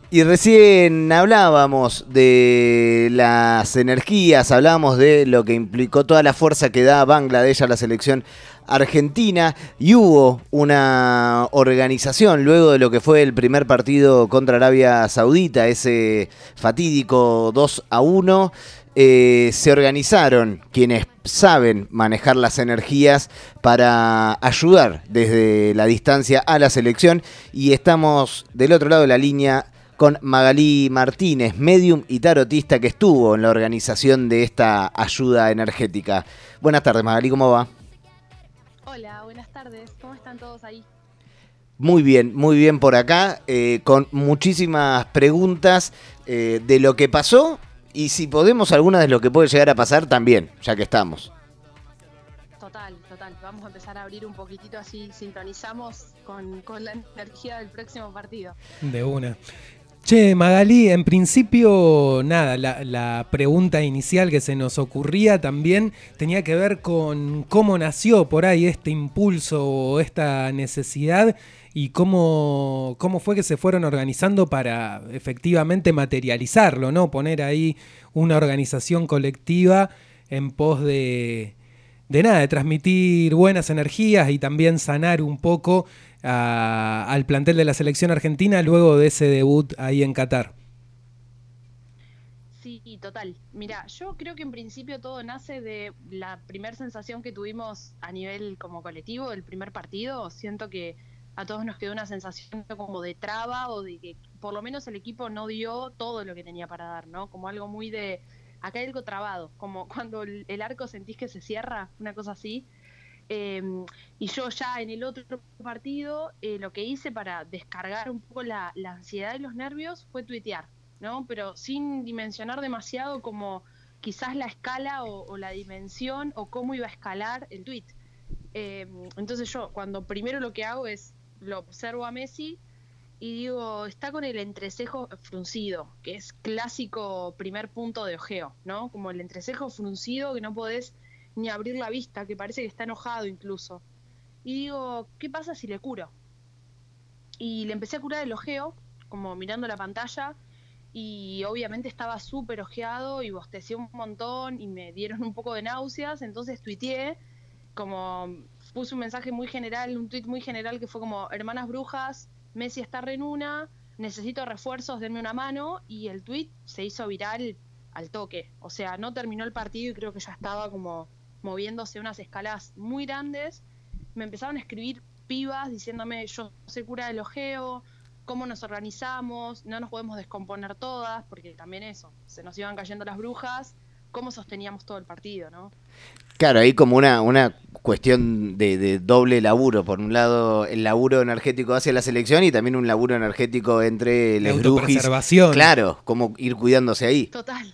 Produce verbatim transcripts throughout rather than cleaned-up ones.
Y recién hablábamos de las energías, hablábamos de lo que implicó toda la fuerza que da Bangladesh a la selección argentina, y hubo una organización luego de lo que fue el primer partido contra Arabia Saudita, ese fatídico dos a uno. Eh, se organizaron quienes saben manejar las energías para ayudar desde la distancia a la selección, y estamos del otro lado de la línea con Magalí Martínez, medium y tarotista que estuvo en la organización de esta ayuda energética. Buenas tardes, Magalí, ¿cómo va? Hola, buenas tardes. ¿Cómo están todos ahí? Muy bien, muy bien por acá, eh, con muchísimas preguntas eh, de lo que pasó, y si podemos algunas de lo que puede llegar a pasar también, ya que estamos. Total, total. Vamos a empezar a abrir un poquitito, así sintonizamos con, con la energía del próximo partido. De una. Che, Magalí, en principio, nada, la, la pregunta inicial que se nos ocurría también tenía que ver con cómo nació por ahí este impulso o esta necesidad y cómo, cómo fue que se fueron organizando para efectivamente materializarlo, ¿no? Poner ahí una organización colectiva en pos de, de nada, de transmitir buenas energías y también sanar un poco A, al plantel de la selección argentina luego de ese debut ahí en Qatar. Sí, total. Mira, yo creo que en principio todo nace de la primera sensación que tuvimos a nivel como colectivo del primer partido. Siento que a todos nos quedó una sensación como de traba, o de que por lo menos el equipo no dio todo lo que tenía para dar, ¿no? Como algo muy de, acá hay algo trabado, como cuando el, el arco sentís que se cierra, una cosa así. Eh, y yo ya en el otro partido eh, lo que hice para descargar un poco la, la ansiedad y los nervios fue tuitear, ¿no? Pero sin dimensionar demasiado como quizás la escala o, o la dimensión o cómo iba a escalar el tuit. Eh, entonces yo cuando primero lo que hago es lo observo a Messi y digo, está con el entrecejo fruncido, que es clásico primer punto de ojeo, ¿no? Como el entrecejo fruncido que no podés ni abrir la vista, que parece que está enojado incluso. Y digo, ¿qué pasa si le curo? Y le empecé a curar el ojeo, como mirando la pantalla, y obviamente estaba súper ojeado y bostecé un montón y me dieron un poco de náuseas, entonces tuiteé, como puse un mensaje muy general, un tuit muy general que fue como, hermanas brujas, Messi está re en una, necesito refuerzos, denme una mano, y el tuit se hizo viral al toque. O sea, no terminó el partido y creo que ya estaba como moviéndose unas escalas muy grandes. Me empezaron a escribir pibas diciéndome, yo sé cura del ojeo, cómo nos organizamos, no nos podemos descomponer todas, porque también eso, se nos iban cayendo las brujas, cómo sosteníamos todo el partido, ¿no? Claro, ahí como una, una cuestión de, de doble laburo. Por un lado, el laburo energético hacia la selección y también un laburo energético entre les brujis. Claro, cómo ir cuidándose ahí. Total.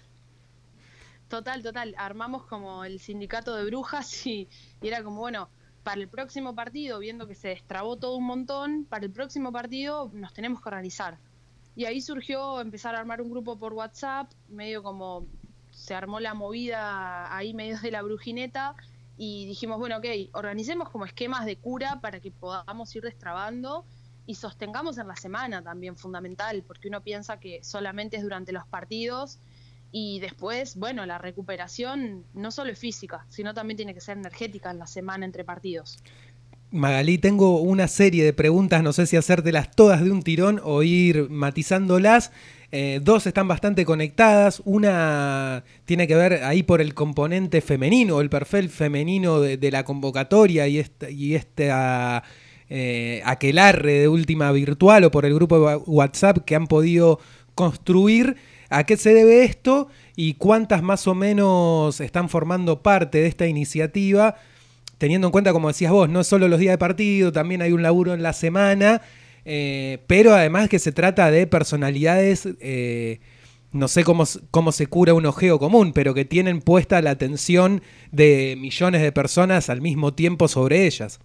Total, total. Armamos como el sindicato de brujas y, y era como, bueno, para el próximo partido, viendo que se destrabó todo un montón, para el próximo partido nos tenemos que organizar. Y ahí surgió empezar a armar un grupo por WhatsApp, medio como se armó la movida ahí medio de la brujineta, y dijimos, bueno, ok, organicemos como esquemas de cura para que podamos ir destrabando y sostengamos en la semana también, fundamental, porque uno piensa que solamente es durante los partidos. Y después, bueno, la recuperación no solo es física, sino también tiene que ser energética en la semana entre partidos. Magalí, tengo una serie de preguntas, no sé si hacértelas todas de un tirón o ir matizándolas. Eh, dos están bastante conectadas. Una tiene que ver ahí por el componente femenino, el perfil femenino de, de la convocatoria y esta, y esta eh, aquelarre de última virtual o por el grupo de WhatsApp que han podido construir. ¿A qué se debe esto y cuántas más o menos están formando parte de esta iniciativa? Teniendo en cuenta, como decías vos, no es solo los días de partido, también hay un laburo en la semana, eh, pero además que se trata de personalidades, eh, no sé cómo, cómo se cura un ojeo común, pero que tienen puesta la atención de millones de personas al mismo tiempo sobre ellas.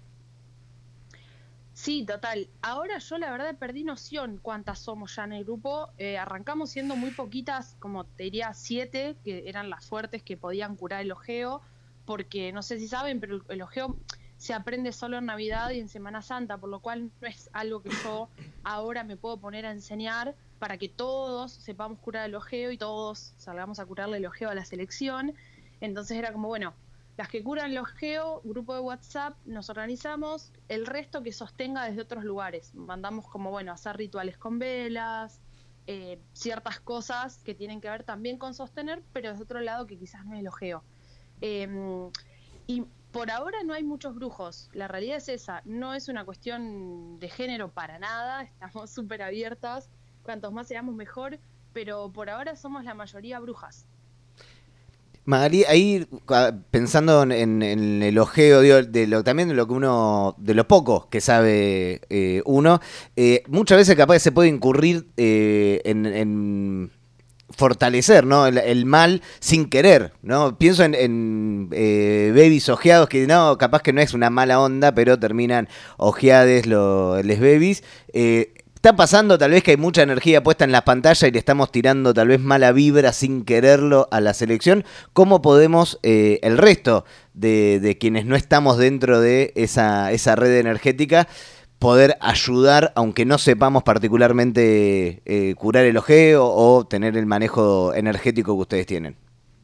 Sí, total. Ahora yo la verdad perdí noción cuántas somos ya en el grupo. Eh, arrancamos siendo muy poquitas, como te diría siete, que eran las fuertes que podían curar el ojeo, porque no sé si saben, pero el, el ojeo se aprende solo en Navidad y en Semana Santa, por lo cual no es algo que yo ahora me puedo poner a enseñar para que todos sepamos curar el ojeo y todos salgamos a curarle el ojeo a la selección. Entonces era como, bueno, las que curan el ojeo, grupo de WhatsApp, nos organizamos, el resto que sostenga desde otros lugares. Mandamos como, bueno, hacer rituales con velas, eh, ciertas cosas que tienen que ver también con sostener, pero desde otro lado que quizás no es el ojeo. Eh, y por ahora no hay muchos brujos, la realidad es esa, no es una cuestión de género para nada, estamos súper abiertas, cuantos más seamos mejor, pero por ahora somos la mayoría brujas. Magalí, ahí pensando en, en el ojeo, digo, de lo, también de lo que uno, de lo poco que sabe eh, uno, eh, muchas veces capaz se puede incurrir eh, en, en fortalecer, ¿no? El, el mal sin querer, ¿no? Pienso en, en eh, babies ojeados que no, capaz que no es una mala onda, pero terminan ojeades los les babies. Eh, Está pasando tal vez que hay mucha energía puesta en la pantalla y le estamos tirando tal vez mala vibra sin quererlo a la selección. ¿Cómo podemos eh, el resto de, de quienes no estamos dentro de esa, esa red energética poder ayudar, aunque no sepamos particularmente eh, curar el ojeo o tener el manejo energético que ustedes tienen?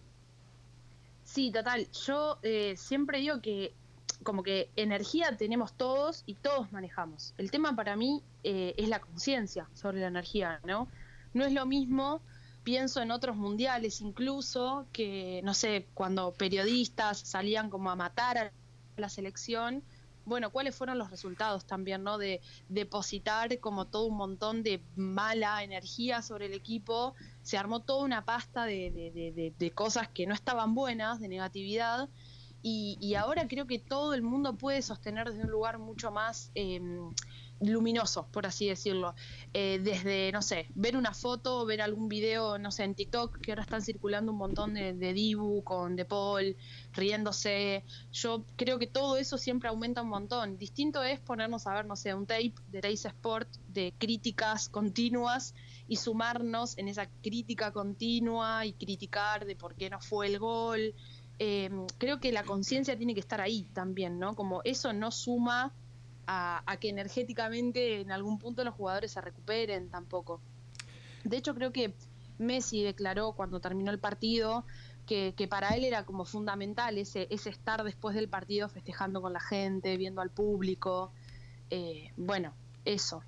Sí, total. Yo eh, siempre digo que como que energía tenemos todos y todos manejamos. El tema para mí eh, es la conciencia sobre la energía, ¿no? No es lo mismo, pienso en otros mundiales incluso, que, no sé, cuando periodistas salían como a matar a la selección, bueno, ¿cuáles fueron los resultados también, no? De depositar como todo un montón de mala energía sobre el equipo, se armó toda una pasta de, de, de, de, de cosas que no estaban buenas, de negatividad. Y, y ahora creo que todo el mundo puede sostener desde un lugar mucho más eh, luminoso, por así decirlo. Eh, desde, no sé, ver una foto, ver algún video, no sé, en TikTok, que ahora están circulando un montón de, de Dibu con De Paul, riéndose. Yo creo que todo eso siempre aumenta un montón. Distinto es ponernos a ver, no sé, un tape de Teis Sport de críticas continuas y sumarnos en esa crítica continua y criticar de por qué no fue el gol. Eh, creo que la conciencia tiene que estar ahí también, ¿no? Como eso no suma a, a que energéticamente en algún punto los jugadores se recuperen tampoco. De hecho, creo que Messi declaró cuando terminó el partido que, que para él era como fundamental ese, ese estar después del partido festejando con la gente, viendo al público. Eh, bueno, eso.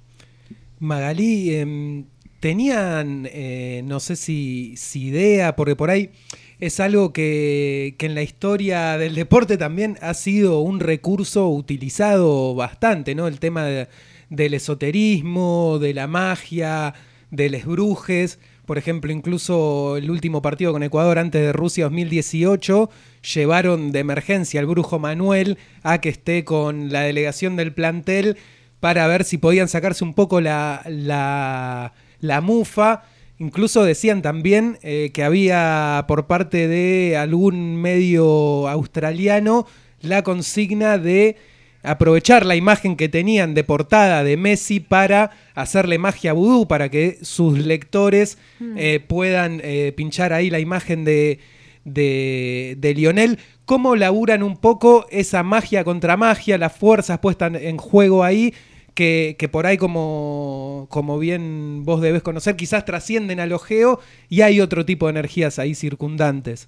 Magalí, eh, tenían, eh, no sé si, si idea, porque por ahí es algo que, que en la historia del deporte también ha sido un recurso utilizado bastante, ¿no? El tema de, del esoterismo, de la magia, de los brujes. Por ejemplo, incluso el último partido con Ecuador antes de Rusia dos mil dieciocho, llevaron de emergencia al brujo Manuel a que esté con la delegación del plantel para ver si podían sacarse un poco la, la, la mufa. Incluso decían también eh, que había por parte de algún medio australiano la consigna de aprovechar la imagen que tenían de portada de Messi para hacerle magia vudú, para que sus lectores eh, puedan eh, pinchar ahí la imagen de, de, de Lionel. ¿Cómo laburan un poco esa magia contra magia, las fuerzas puestas en juego ahí? Que, que por ahí, como, como bien vos debés conocer, quizás trascienden al ojeo y hay otro tipo de energías ahí circundantes.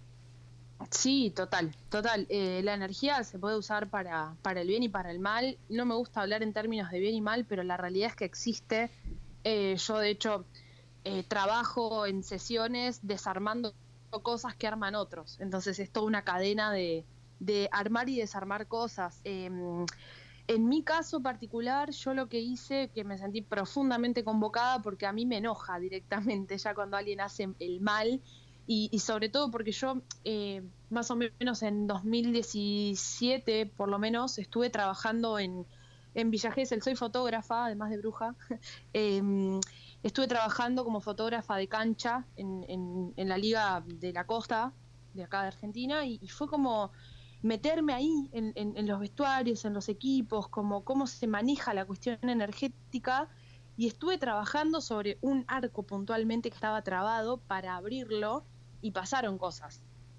Sí, total, total. Eh, la energía se puede usar para, para el bien y para el mal. No me gusta hablar en términos de bien y mal, pero la realidad es que existe. Eh, yo, de hecho, eh, trabajo en sesiones desarmando cosas que arman otros. Entonces es toda una cadena de, de armar y desarmar cosas. Eh, En mi caso particular, yo lo que hice, que me sentí profundamente convocada, porque a mí me enoja directamente ya cuando alguien hace el mal, y, y sobre todo porque yo, eh, más o menos en dos mil diecisiete, por lo menos, estuve trabajando en, en Villa Gesell, soy fotógrafa, además de bruja, eh, estuve trabajando como fotógrafa de cancha en, en, en la Liga de la Costa, de acá de Argentina, y, y fue como meterme ahí en, en, en los vestuarios, en los equipos, como cómo se maneja la cuestión energética, y estuve trabajando sobre un arco puntualmente que estaba trabado para abrirlo y pasaron cosas.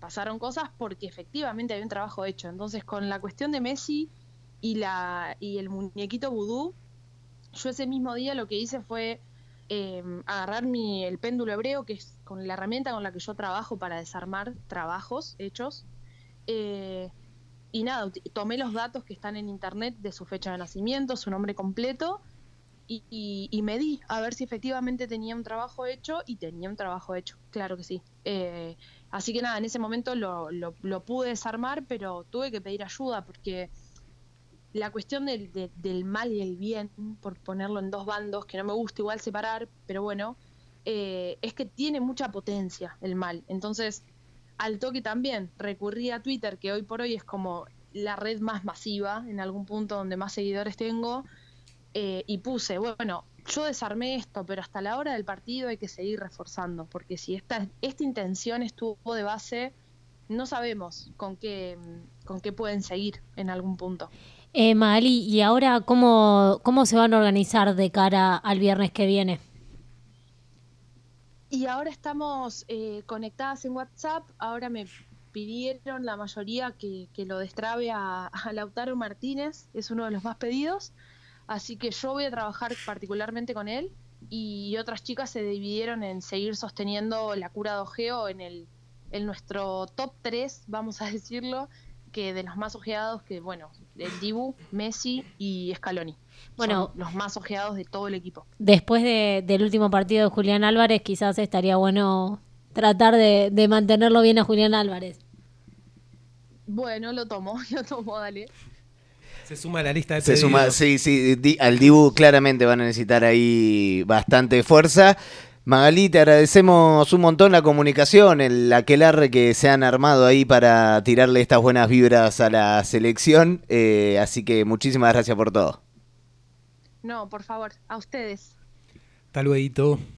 pasaron cosas porque efectivamente había un trabajo hecho. Entonces, con la cuestión de Messi y, la, y el muñequito vudú, yo ese mismo día lo que hice fue eh, agarrar mi, el péndulo hebreo, que es con la herramienta con la que yo trabajo para desarmar trabajos hechos, eh, y nada, tomé los datos que están en internet de su fecha de nacimiento, su nombre completo, y, y, y medí a ver si efectivamente tenía un trabajo hecho, y tenía un trabajo hecho, claro que sí. Eh, así que nada, en ese momento lo, lo, lo pude desarmar, pero tuve que pedir ayuda porque la cuestión del, de, del mal y el bien, por ponerlo en dos bandos, que no me gusta igual separar, pero bueno, eh, es que tiene mucha potencia el mal. Entonces, al toque también recurrí a Twitter, que hoy por hoy es como la red más masiva, en algún punto donde más seguidores tengo, eh, y puse, bueno, yo desarmé esto, pero hasta la hora del partido hay que seguir reforzando, porque si esta, esta intención estuvo de base, no sabemos con qué, con qué pueden seguir en algún punto. Eh, Magali, ¿y ahora cómo, cómo se van a organizar de cara al viernes que viene? Y ahora estamos eh, conectadas en WhatsApp. Ahora me pidieron la mayoría que, que lo destrabe a, a Lautaro Martínez, es uno de los más pedidos. Así que yo voy a trabajar particularmente con él, y otras chicas se dividieron en seguir sosteniendo la cura de ojeo en, el, en nuestro top tres, vamos a decirlo, que de los más ojeados, que bueno, el Dibu, Messi y Scaloni. Bueno, son los más ojeados de todo el equipo. Después de, del último partido de Julián Álvarez, quizás estaría bueno tratar de, de mantenerlo bien a Julián Álvarez. Bueno, lo tomo, lo tomo, dale. Se suma a la lista de Se pedidos. suma, sí, sí, di, al Dibu claramente van a necesitar ahí bastante fuerza. Magali, te agradecemos un montón la comunicación, el aquelarre que se han armado ahí para tirarle estas buenas vibras a la selección, eh, así que muchísimas gracias por todo. No, por favor, a ustedes. Hasta luego.